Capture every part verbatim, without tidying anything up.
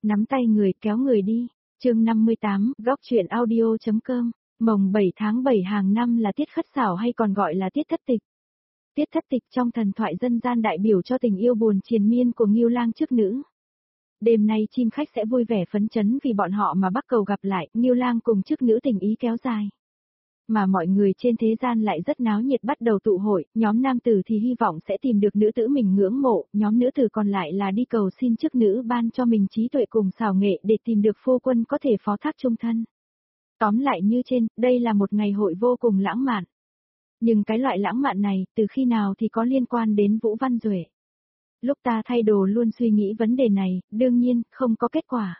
Nắm tay người kéo người đi. Chương năm mươi tám, góc truyện audio.com. Mồng bảy tháng bảy hàng năm là tiết khất xảo hay còn gọi là tiết thất tịch. Tiết thất tịch trong thần thoại dân gian đại biểu cho tình yêu buồn triền miên của Ngưu Lang trước nữ. Đêm nay chim khách sẽ vui vẻ phấn chấn vì bọn họ mà bắc cầu gặp lại, Ngưu Lang cùng chức nữ tình ý kéo dài. Mà mọi người trên thế gian lại rất náo nhiệt bắt đầu tụ hội, nhóm nam tử thì hy vọng sẽ tìm được nữ tử mình ngưỡng mộ, nhóm nữ tử còn lại là đi cầu xin chức nữ ban cho mình trí tuệ cùng xảo nghệ để tìm được phu quân có thể phó thác chung thân. Tóm lại như trên, đây là một ngày hội vô cùng lãng mạn. Nhưng cái loại lãng mạn này, từ khi nào thì có liên quan đến Vũ Văn Duệ? Lúc ta thay đồ luôn suy nghĩ vấn đề này, đương nhiên, không có kết quả.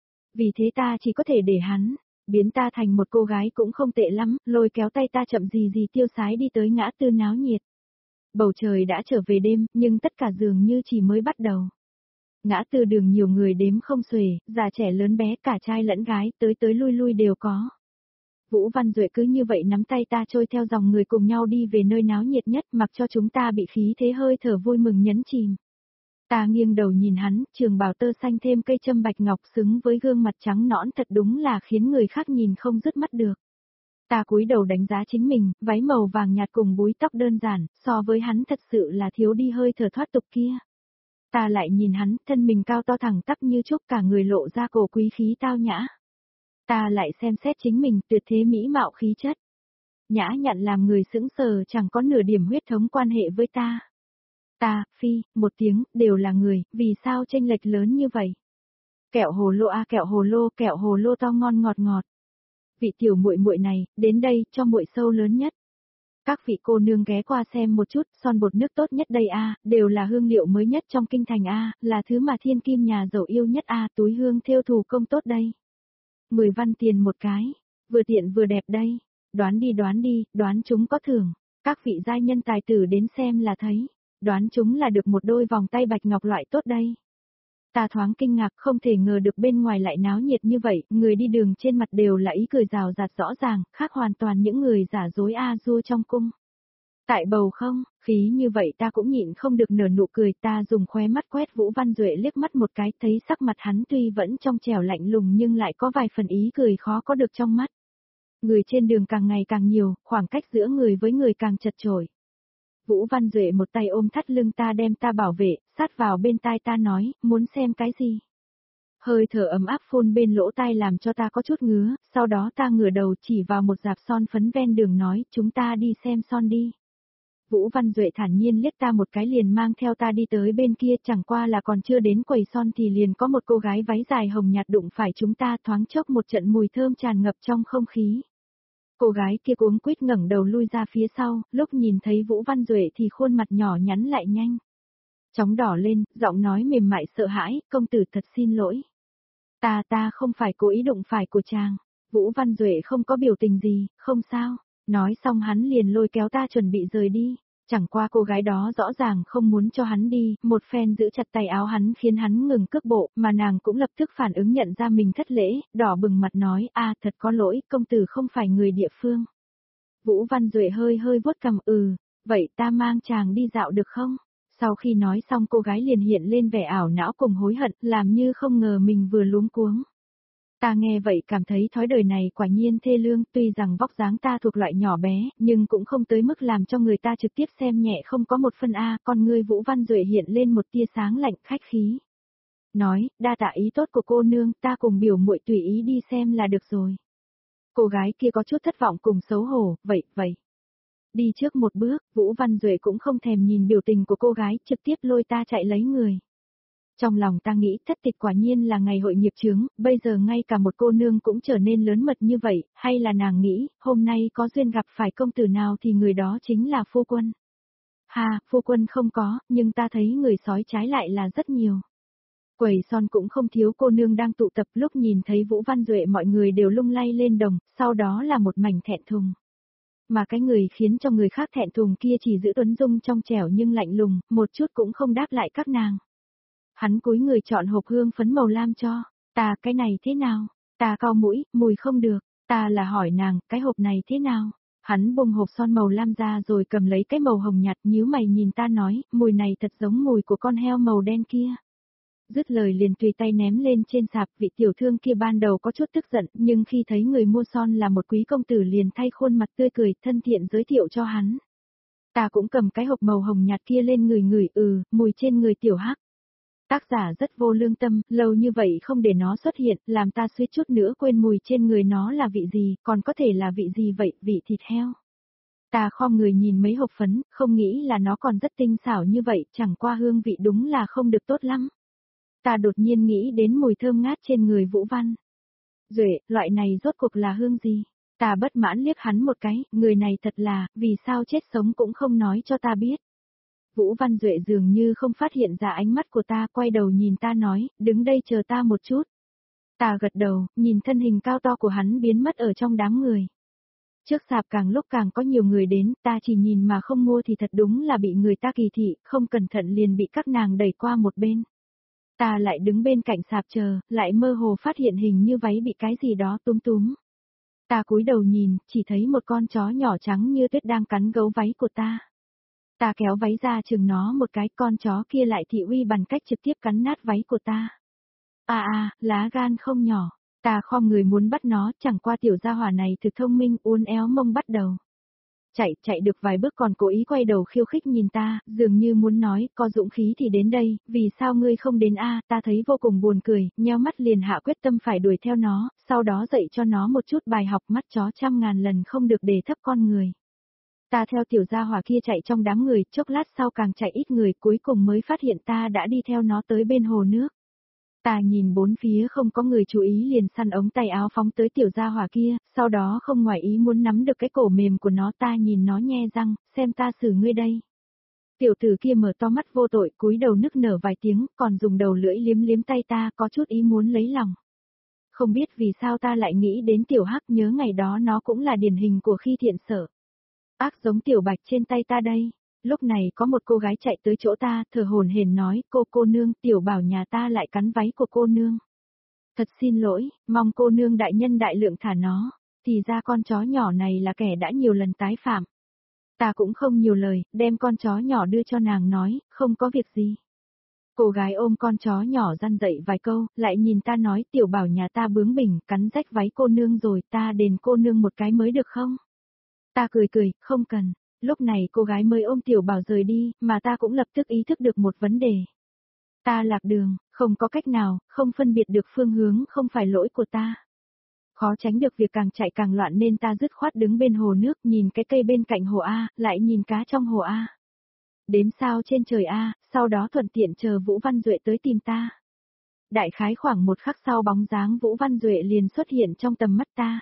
Vì thế ta chỉ có thể để hắn, biến ta thành một cô gái cũng không tệ lắm, lôi kéo tay ta chậm gì gì tiêu sái đi tới ngã tư náo nhiệt. Bầu trời đã trở về đêm, nhưng tất cả dường như chỉ mới bắt đầu. Ngã tư đường nhiều người đếm không xuể, già trẻ lớn bé cả trai lẫn gái, tới tới lui lui đều có. Vũ Văn Duệ cứ như vậy nắm tay ta trôi theo dòng người cùng nhau đi về nơi náo nhiệt nhất, mặc cho chúng ta bị khí thế hơi thở vui mừng nhấn chìm. Ta nghiêng đầu nhìn hắn, trường bào tơ xanh thêm cây châm bạch ngọc xứng với gương mặt trắng nõn thật đúng là khiến người khác nhìn không dứt mắt được. Ta cúi đầu đánh giá chính mình, váy màu vàng nhạt cùng búi tóc đơn giản, so với hắn thật sự là thiếu đi hơi thở thoát tục kia. Ta lại nhìn hắn, thân mình cao to thẳng tắp như trúc, cả người lộ ra cổ quý khí tao nhã. Ta lại xem xét chính mình, tuyệt thế mỹ mạo khí chất. Nhã nhặn làm người sững sờ, chẳng có nửa điểm huyết thống quan hệ với ta. Ta, phi, một tiếng, đều là người, vì sao chênh lệch lớn như vậy? Kẹo hồ lô a à, kẹo hồ lô, kẹo hồ lô to ngon ngọt ngọt. Vị tiểu muội muội này, đến đây, cho muội sâu lớn nhất. Các vị cô nương ghé qua xem một chút, son bột nước tốt nhất đây a, à, đều là hương liệu mới nhất trong kinh thành a, à, là thứ mà thiên kim nhà giàu yêu nhất a, à, túi hương thêu thủ công tốt đây. Mười văn tiền một cái, vừa tiện vừa đẹp đây. Đoán đi đoán đi, đoán chúng có thưởng. Các vị giai nhân tài tử đến xem là thấy. Đoán chúng là được một đôi vòng tay bạch ngọc loại tốt đây. Ta thoáng kinh ngạc, không thể ngờ được bên ngoài lại náo nhiệt như vậy, người đi đường trên mặt đều là ý cười rào rạt rõ ràng, khác hoàn toàn những người giả dối a du trong cung. Tại bầu không, khí như vậy ta cũng nhịn không được nở nụ cười, ta dùng khóe mắt quét Vũ Văn Duệ liếc mắt một cái, thấy sắc mặt hắn tuy vẫn trong trẻo lạnh lùng nhưng lại có vài phần ý cười khó có được trong mắt. Người trên đường càng ngày càng nhiều, khoảng cách giữa người với người càng chật chội. Vũ Văn Duệ một tay ôm thắt lưng ta đem ta bảo vệ, sát vào bên tai ta nói, muốn xem cái gì? Hơi thở ấm áp phun bên lỗ tai làm cho ta có chút ngứa, sau đó ta ngửa đầu chỉ vào một dạp son phấn ven đường nói, chúng ta đi xem son đi. Vũ Văn Duệ thản nhiên liếc ta một cái liền mang theo ta đi tới bên kia, chẳng qua là còn chưa đến quầy son thì liền có một cô gái váy dài hồng nhạt đụng phải chúng ta, thoáng chốc một trận mùi thơm tràn ngập trong không khí. Cô gái kia cuống quýt ngẩng đầu lui ra phía sau, lúc nhìn thấy Vũ Văn Duệ thì khuôn mặt nhỏ nhắn lại nhanh. Chóng đỏ lên, giọng nói mềm mại sợ hãi, công tử thật xin lỗi. Ta ta không phải cố ý đụng phải của chàng. Vũ Văn Duệ không có biểu tình gì, không sao. Nói xong hắn liền lôi kéo ta chuẩn bị rời đi. Chẳng qua cô gái đó rõ ràng không muốn cho hắn đi, một phen giữ chặt tay áo hắn khiến hắn ngừng cước bộ, mà nàng cũng lập tức phản ứng nhận ra mình thất lễ, đỏ bừng mặt nói, a thật có lỗi, công tử không phải người địa phương. Vũ Văn Duệ hơi hơi vuốt cằm, ừ, vậy ta mang chàng đi dạo được không? Sau khi nói xong cô gái liền hiện lên vẻ ảo não cùng hối hận, làm như không ngờ mình vừa luống cuống. Ta nghe vậy cảm thấy thói đời này quả nhiên thê lương, tuy rằng vóc dáng ta thuộc loại nhỏ bé, nhưng cũng không tới mức làm cho người ta trực tiếp xem nhẹ không có một phân A, con ngươi Vũ Văn Duệ hiện lên một tia sáng lạnh khách khí. Nói, đa tạ ý tốt của cô nương, ta cùng biểu muội tùy ý đi xem là được rồi. Cô gái kia có chút thất vọng cùng xấu hổ, vậy, vậy. Đi trước một bước, Vũ Văn Duệ cũng không thèm nhìn biểu tình của cô gái, trực tiếp lôi ta chạy lấy người. Trong lòng ta nghĩ thất tịch quả nhiên là ngày hội nghiệp chướng, bây giờ ngay cả một cô nương cũng trở nên lớn mật như vậy, hay là nàng nghĩ, hôm nay có duyên gặp phải công tử nào thì người đó chính là phu quân. Ha, phu quân không có, nhưng ta thấy người sói trái lại là rất nhiều. Quầy son cũng không thiếu cô nương đang tụ tập, lúc nhìn thấy Vũ Văn Duệ mọi người đều lung lay lên đồng, sau đó là một mảnh thẹn thùng. Mà cái người khiến cho người khác thẹn thùng kia chỉ giữ tuấn dung trong trẻo nhưng lạnh lùng, một chút cũng không đáp lại các nàng. Hắn cúi người chọn hộp hương phấn màu lam cho, ta cái này thế nào? Ta cau mũi, mùi không được, ta là hỏi nàng, cái hộp này thế nào? Hắn bung hộp son màu lam ra rồi cầm lấy cái màu hồng nhạt, nhíu mày nhìn ta nói, mùi này thật giống mùi của con heo màu đen kia. Dứt lời liền tùy tay ném lên trên sạp, vị tiểu thương kia ban đầu có chút tức giận, nhưng khi thấy người mua son là một quý công tử liền thay khuôn mặt tươi cười, thân thiện giới thiệu cho hắn. Ta cũng cầm cái hộp màu hồng nhạt kia lên người ngửi, ừ, mùi trên người tiểu hắc. Tác giả rất vô lương tâm, lâu như vậy không để nó xuất hiện, làm ta suýt chút nữa quên mùi trên người nó là vị gì, còn có thể là vị gì vậy, vị thịt heo. Ta khom người nhìn mấy hộp phấn, không nghĩ là nó còn rất tinh xảo như vậy, chẳng qua hương vị đúng là không được tốt lắm. Ta đột nhiên nghĩ đến mùi thơm ngát trên người Vũ Văn Duệ, loại này rốt cuộc là hương gì? Ta bất mãn liếc hắn một cái, người này thật là, vì sao chết sống cũng không nói cho ta biết. Vũ Văn Duệ dường như không phát hiện ra ánh mắt của ta, quay đầu nhìn ta nói, đứng đây chờ ta một chút. Ta gật đầu, nhìn thân hình cao to của hắn biến mất ở trong đám người. Trước sạp càng lúc càng có nhiều người đến, ta chỉ nhìn mà không mua thì thật đúng là bị người ta kỳ thị, không cẩn thận liền bị các nàng đẩy qua một bên. Ta lại đứng bên cạnh sạp chờ, lại mơ hồ phát hiện hình như váy bị cái gì đó túm túm. Ta cúi đầu nhìn, chỉ thấy một con chó nhỏ trắng như tuyết đang cắn gấu váy của ta. Ta kéo váy ra chừng nó một cái, con chó kia lại thị uy bằng cách trực tiếp cắn nát váy của ta. À à, lá gan không nhỏ. Ta khom người muốn bắt nó, chẳng qua tiểu gia hỏa này thực thông minh, uốn éo mông bắt đầu. Chạy, chạy được vài bước còn cố ý quay đầu khiêu khích nhìn ta, dường như muốn nói, có dũng khí thì đến đây, vì sao ngươi không đến a? Ta thấy vô cùng buồn cười, nheo mắt liền hạ quyết tâm phải đuổi theo nó, sau đó dạy cho nó một chút bài học, mắt chó trăm ngàn lần không được để thấp con người. Ta theo tiểu gia hỏa kia chạy trong đám người, chốc lát sau càng chạy ít người, cuối cùng mới phát hiện ta đã đi theo nó tới bên hồ nước. Ta nhìn bốn phía không có người chú ý liền săn ống tay áo phóng tới tiểu gia hỏa kia, sau đó không ngoài ý muốn nắm được cái cổ mềm của nó, ta nhìn nó nhe răng, xem ta xử ngươi đây. Tiểu tử kia mở to mắt vô tội, cúi đầu nức nở vài tiếng, còn dùng đầu lưỡi liếm liếm tay ta, có chút ý muốn lấy lòng. Không biết vì sao ta lại nghĩ đến tiểu hắc, nhớ ngày đó nó cũng là điển hình của khi thiện sở. Ác giống tiểu bạch trên tay ta đây. Lúc này có một cô gái chạy tới chỗ ta, thở hổn hển nói, cô cô nương, tiểu bảo nhà ta lại cắn váy của cô nương. Thật xin lỗi, mong cô nương đại nhân đại lượng thả nó, thì ra con chó nhỏ này là kẻ đã nhiều lần tái phạm. Ta cũng không nhiều lời, đem con chó nhỏ đưa cho nàng nói, không có việc gì. Cô gái ôm con chó nhỏ răn dậy vài câu, lại nhìn ta nói, tiểu bảo nhà ta bướng bỉnh, cắn rách váy cô nương rồi, ta đền cô nương một cái mới được không? Ta cười cười, không cần. Lúc này cô gái mới ôm tiểu bảo rời đi, mà ta cũng lập tức ý thức được một vấn đề. Ta lạc đường, không có cách nào, không phân biệt được phương hướng, không phải lỗi của ta. Khó tránh được việc càng chạy càng loạn nên ta dứt khoát đứng bên hồ nước, nhìn cái cây bên cạnh hồ A, lại nhìn cá trong hồ A. Đếm sao trên trời A, sau đó thuận tiện chờ Vũ Văn Duệ tới tìm ta. Đại khái khoảng một khắc sau bóng dáng Vũ Văn Duệ liền xuất hiện trong tầm mắt ta.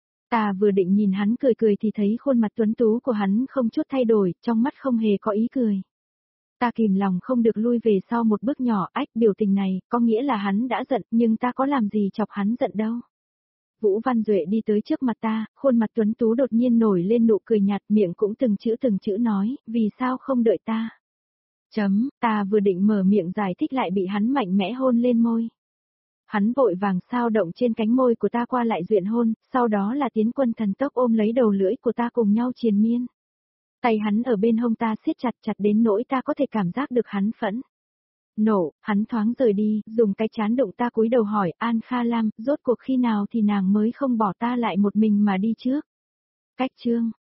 Ta vừa định nhìn hắn cười cười thì thấy khuôn mặt tuấn tú của hắn không chút thay đổi, trong mắt không hề có ý cười. Ta kìm lòng không được lui về sau một bước nhỏ, ách biểu tình này, có nghĩa là hắn đã giận, nhưng ta có làm gì chọc hắn giận đâu. Vũ Văn Duệ đi tới trước mặt ta, khuôn mặt tuấn tú đột nhiên nổi lên nụ cười nhạt, miệng cũng từng chữ từng chữ nói, vì sao không đợi ta. Chấm, ta vừa định mở miệng giải thích lại bị hắn mạnh mẽ hôn lên môi. Hắn vội vàng sao động trên cánh môi của ta qua lại duyện hôn, sau đó là tiến quân thần tốc ôm lấy đầu lưỡi của ta cùng nhau triền miên. Tay hắn ở bên hông ta siết chặt chặt đến nỗi ta có thể cảm giác được hắn phẫn. Nổ, hắn thoáng rời đi, dùng cái chán đụng ta cúi đầu hỏi An Kha Lam, rốt cuộc khi nào thì nàng mới không bỏ ta lại một mình mà đi trước. Cách chương.